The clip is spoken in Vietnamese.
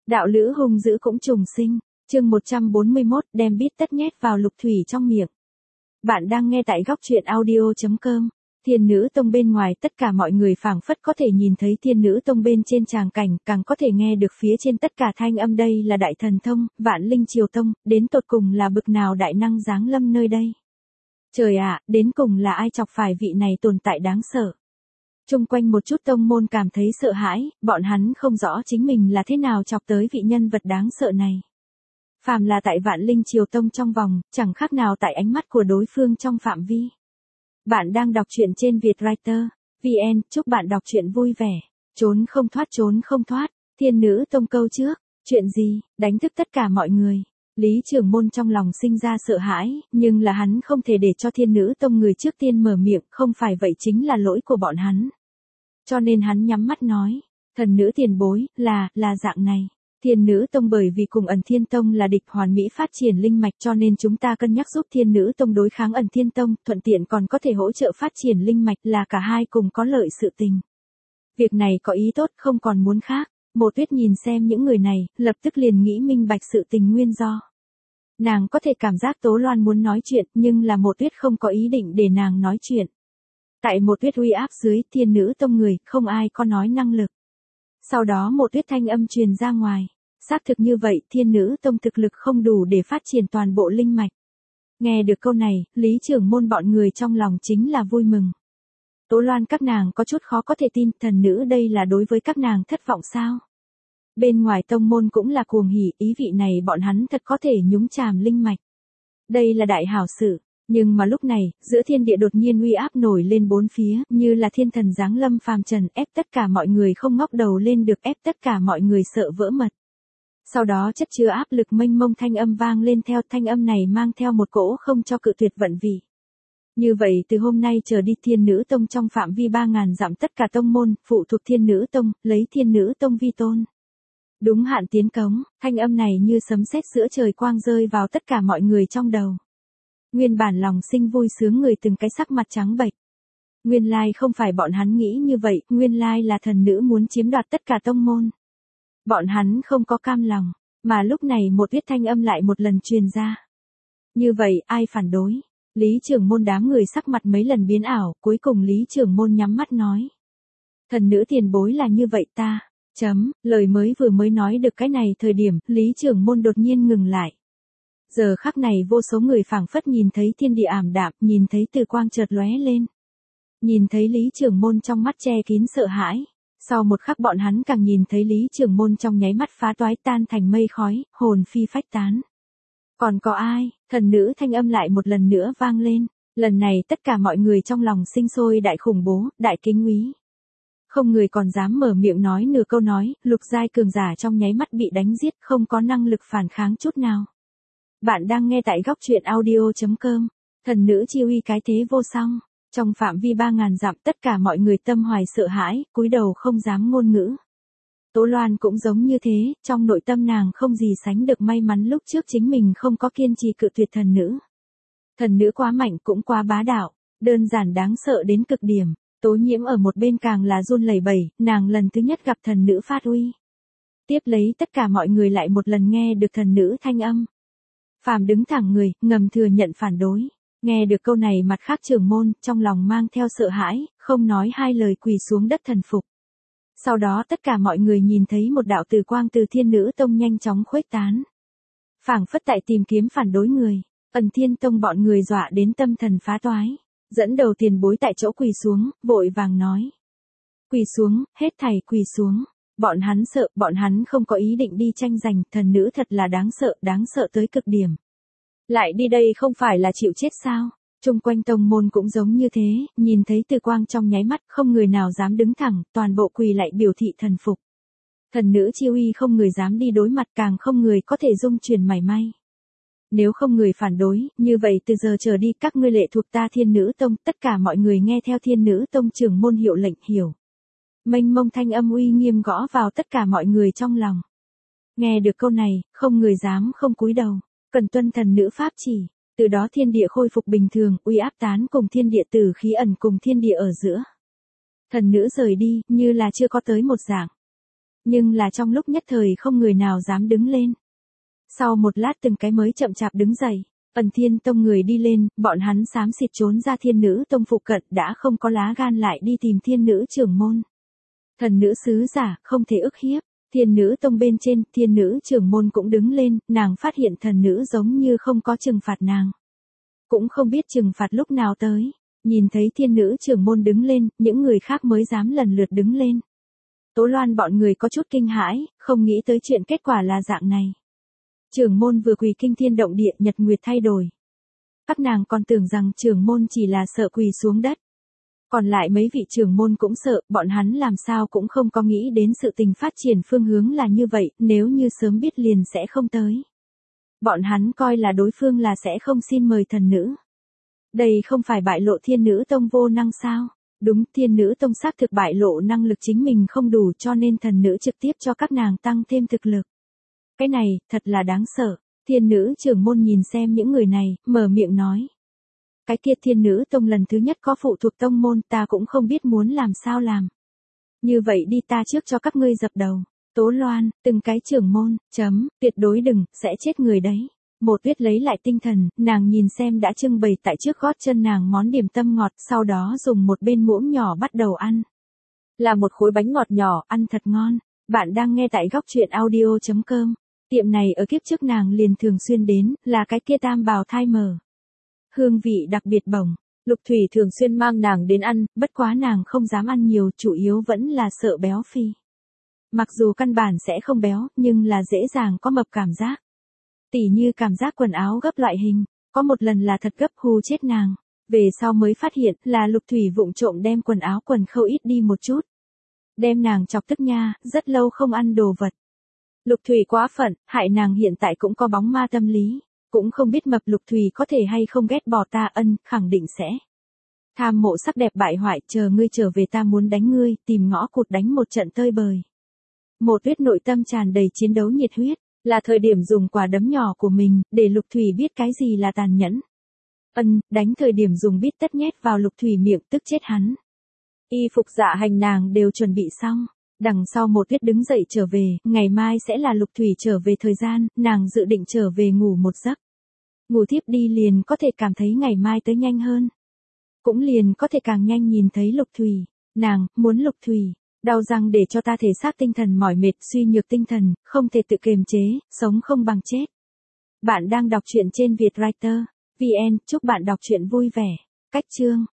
Đạo lữ hung dữ cũng trùng sinh, chương 141 đem bít tất nhét vào lục thủy trong miệng. Bạn đang nghe tại góc truyện audio.com. Thiên nữ tông bên ngoài tất cả mọi người phảng phất có thể nhìn thấy thiên nữ tông bên trên tràng cảnh, càng có thể nghe được phía trên tất cả thanh âm. Đây là đại thần thông, vạn linh triều tông, đến tột cùng là bực nào đại năng giáng lâm nơi đây. Trời ạ, đến cùng là ai chọc phải vị này tồn tại đáng sợ. Chung quanh một chút tông môn cảm thấy sợ hãi, bọn hắn không rõ chính mình là thế nào chọc tới vị nhân vật đáng sợ này. Phàm là tại vạn linh triều tông trong vòng, chẳng khác nào tại ánh mắt của đối phương trong phạm vi. Bạn đang đọc truyện trên Vietwriter VN, chúc bạn đọc truyện vui vẻ. Trốn không thoát, thiên nữ tông câu trước, chuyện gì, đánh thức tất cả mọi người. Lý Trường Môn trong lòng sinh ra sợ hãi, nhưng là hắn không thể để cho thiên nữ tông người trước tiên mở miệng, không phải vậy chính là lỗi của bọn hắn. Cho nên hắn nhắm mắt nói, thần nữ tiền bối, là dạng này. Thiên nữ tông bởi vì cùng ẩn thiên tông là địch hoàn mỹ phát triển linh mạch, cho nên chúng ta cân nhắc giúp thiên nữ tông đối kháng ẩn thiên tông, thuận tiện còn có thể hỗ trợ phát triển linh mạch, là cả hai cùng có lợi sự tình. Việc này có ý tốt, không còn muốn khác. Mộ Tuyết nhìn xem những người này, lập tức liền nghĩ minh bạch sự tình nguyên do. Nàng có thể cảm giác Tố Loan muốn nói chuyện, nhưng là Mộ Tuyết không có ý định để nàng nói chuyện. Tại Mộ Tuyết uy áp dưới, thiên nữ tông người, không ai có nói năng lực. Sau đó Mộ Tuyết thanh âm truyền ra ngoài. Xác thực như vậy, thiên nữ tông thực lực không đủ để phát triển toàn bộ linh mạch. Nghe được câu này, Lý Trưởng Môn bọn người trong lòng chính là vui mừng. Tố Loan các nàng có chút khó có thể tin, thần nữ đây là đối với các nàng thất vọng sao? Bên ngoài tông môn cũng là cuồng hỉ, ý vị này bọn hắn thật có thể nhúng chàm linh mạch. Đây là đại hảo sự, nhưng mà lúc này, giữa thiên địa đột nhiên uy áp nổi lên bốn phía, như là thiên thần giáng lâm phàm trần, ép tất cả mọi người không ngóc đầu lên được, ép tất cả mọi người sợ vỡ mật. Sau đó chất chứa áp lực mênh mông thanh âm vang lên, theo thanh âm này mang theo một cỗ không cho cự tuyệt vận vị. Như vậy từ hôm nay trở đi thiên nữ tông trong phạm vi 3.000 dặm tất cả tông môn, phụ thuộc thiên nữ tông, lấy thiên nữ tông vi tôn. Đúng hạn tiến cống, thanh âm này như sấm sét giữa trời quang rơi vào tất cả mọi người trong đầu. Nguyên bản lòng sinh vui sướng người từng cái sắc mặt trắng bệch. Nguyên lai không phải bọn hắn nghĩ như vậy, nguyên lai là thần nữ muốn chiếm đoạt tất cả tông môn. Bọn hắn không có cam lòng, mà lúc này một viết thanh âm lại một lần truyền ra. Như vậy, ai phản đối? Lý Trưởng Môn đám người sắc mặt mấy lần biến ảo, cuối cùng Lý Trưởng Môn nhắm mắt nói. Thần nữ tiền bối là như vậy ta. Lời vừa mới nói được cái này thời điểm, Lý Trưởng Môn đột nhiên ngừng lại. Giờ khắc này vô số người phảng phất nhìn thấy thiên địa ảm đạm, nhìn thấy từ quang chợt lóe lên. Nhìn thấy Lý Trưởng Môn trong mắt che kín sợ hãi. Sau một khắc bọn hắn càng nhìn thấy Lý Trưởng Môn trong nháy mắt phá toái tan thành mây khói, hồn phi phách tán. Còn có ai? Thần nữ thanh âm lại một lần nữa vang lên. Lần này tất cả mọi người trong lòng sinh sôi đại khủng bố, đại kính úy. Không người còn dám mở miệng nói nửa câu nói, lục giai cường giả trong nháy mắt bị đánh giết, không có năng lực phản kháng chút nào. Bạn đang nghe tại góc truyện audio.com. Thần nữ chi uy cái thế vô song. Trong phạm vi 3.000 dặm tất cả mọi người tâm hoài sợ hãi, cúi đầu không dám ngôn ngữ. Tố Loan cũng giống như thế, trong nội tâm nàng không gì sánh được may mắn lúc trước chính mình không có kiên trì cự tuyệt thần nữ. Thần nữ quá mạnh cũng quá bá đạo, đơn giản đáng sợ đến cực điểm. Tố Nhiễm ở một bên càng là run lẩy bẩy, nàng lần thứ nhất gặp thần nữ phát uy. Tiếp lấy tất cả mọi người lại một lần nghe được thần nữ thanh âm. Phàm đứng thẳng người, ngầm thừa nhận phản đối. Nghe được câu này mặt khác trưởng môn, trong lòng mang theo sợ hãi, không nói hai lời quỳ xuống đất thần phục. Sau đó tất cả mọi người nhìn thấy một đạo từ quang từ thiên nữ tông nhanh chóng khuếch tán. Phảng phất tại tìm kiếm phản đối người, ẩn thiên tông bọn người dọa đến tâm thần phá toái. Dẫn đầu tiền bối tại chỗ quỳ xuống, vội vàng nói. Quỳ xuống, hết thảy quỳ xuống. Bọn hắn sợ, bọn hắn không có ý định đi tranh giành, thần nữ thật là đáng sợ tới cực điểm. Lại đi đây không phải là chịu chết sao? Trung quanh tông môn cũng giống như thế, nhìn thấy từ quang trong nháy mắt, không người nào dám đứng thẳng, toàn bộ quỳ lại biểu thị thần phục. Thần nữ chi uy không người dám đi đối mặt, càng không người có thể dung truyền mảy may. Nếu không người phản đối, như vậy từ giờ trở đi các ngươi lệ thuộc ta thiên nữ tông, tất cả mọi người nghe theo thiên nữ tông trưởng môn hiệu lệnh hiểu. Mênh mông thanh âm uy nghiêm gõ vào tất cả mọi người trong lòng. Nghe được câu này, không người dám không cúi đầu. Cần tuân thần nữ pháp chỉ, từ đó thiên địa khôi phục bình thường, uy áp tán cùng thiên địa tử khí ẩn cùng thiên địa ở giữa. Thần nữ rời đi, như là chưa có tới một dạng. Nhưng là trong lúc nhất thời không người nào dám đứng lên. Sau một lát từng cái mới chậm chạp đứng dậy. Thiên Tông người đi lên, bọn hắn xám xịt trốn ra Thiên Nữ Tông phụ cận đã không có lá gan lại đi tìm Thiên Nữ trưởng môn. Thần nữ sứ giả, không thể ức hiếp. Thiên Nữ Tông bên trên, Thiên Nữ trưởng môn cũng đứng lên, nàng phát hiện thần nữ giống như không có trừng phạt nàng. Cũng không biết trừng phạt lúc nào tới. Nhìn thấy Thiên Nữ trưởng môn đứng lên, những người khác mới dám lần lượt đứng lên. Tố Loan bọn người có chút kinh hãi, không nghĩ tới chuyện kết quả là dạng này. Trưởng môn vừa quỳ kinh thiên động địa, nhật nguyệt thay đổi. Các nàng còn tưởng rằng trưởng môn chỉ là sợ quỳ xuống đất. Còn lại mấy vị trưởng môn cũng sợ, bọn hắn làm sao cũng không có nghĩ đến sự tình phát triển phương hướng là như vậy, nếu như sớm biết liền sẽ không tới. Bọn hắn coi là đối phương là sẽ không xin mời thần nữ. Đây không phải bại lộ Thiên Nữ Tông vô năng sao? Đúng, Thiên Nữ Tông xác thực bại lộ năng lực chính mình không đủ cho nên thần nữ trực tiếp cho các nàng tăng thêm thực lực. Cái này, thật là đáng sợ. Thiên Nữ trưởng môn nhìn xem những người này, mở miệng nói. Cái kia Thiên Nữ Tông lần thứ nhất có phụ thuộc tông môn, ta cũng không biết muốn làm sao làm. Như vậy đi, ta trước cho các ngươi dập đầu. Tố Loan, từng cái trưởng môn, tuyệt đối đừng, sẽ chết người đấy. Một Tuyết lấy lại tinh thần, nàng nhìn xem đã trưng bày tại trước gót chân nàng món điểm tâm ngọt, sau đó dùng một bên muỗng nhỏ bắt đầu ăn. Là một khối bánh ngọt nhỏ, ăn thật ngon. Bạn đang nghe tại góc truyện audio.com. Tiệm này ở kiếp trước nàng liền thường xuyên đến, là cái kia tam bào thai mở. Hương vị đặc biệt bổng, Lục Thủy thường xuyên mang nàng đến ăn, bất quá nàng không dám ăn nhiều, chủ yếu vẫn là sợ béo phì. Mặc dù căn bản sẽ không béo, nhưng là dễ dàng có mập cảm giác. Tỉ như cảm giác quần áo gấp loại hình, có một lần là thật gấp hù chết nàng. Về sau mới phát hiện là Lục Thủy vụng trộm đem quần áo quần khâu ít đi một chút. Đem nàng chọc tức nha, rất lâu không ăn đồ vật. Lục Thủy quá phận, hại nàng hiện tại cũng có bóng ma tâm lý. Cũng không biết mập Lục Thủy có thể hay không ghét bỏ ta, khẳng định sẽ. Tham mộ sắc đẹp bại hoại, chờ ngươi trở về ta muốn đánh ngươi, tìm ngõ cụt đánh một trận tơi bời. Một Tuyết nội tâm tràn đầy chiến đấu nhiệt huyết, là thời điểm dùng quả đấm nhỏ của mình, để Lục Thủy biết cái gì là tàn nhẫn. Đánh thời điểm dùng bít tất nhét vào Lục Thủy miệng tức chết hắn. Y phục dạ hành nàng đều chuẩn bị xong. Đằng sau Một Tuyết đứng dậy trở về, ngày mai sẽ là Lục Thủy trở về thời gian, nàng dự định trở về ngủ một giấc. Ngủ thiếp đi liền có thể cảm thấy ngày mai tới nhanh hơn. Cũng liền có thể càng nhanh nhìn thấy Lục Thủy. Nàng, muốn Lục Thủy. Đau răng để cho ta thể xác tinh thần mỏi mệt, suy nhược tinh thần, không thể tự kiềm chế, sống không bằng chết. Bạn đang đọc truyện trên Vietwriter. VN, chúc bạn đọc truyện vui vẻ. Cách chương.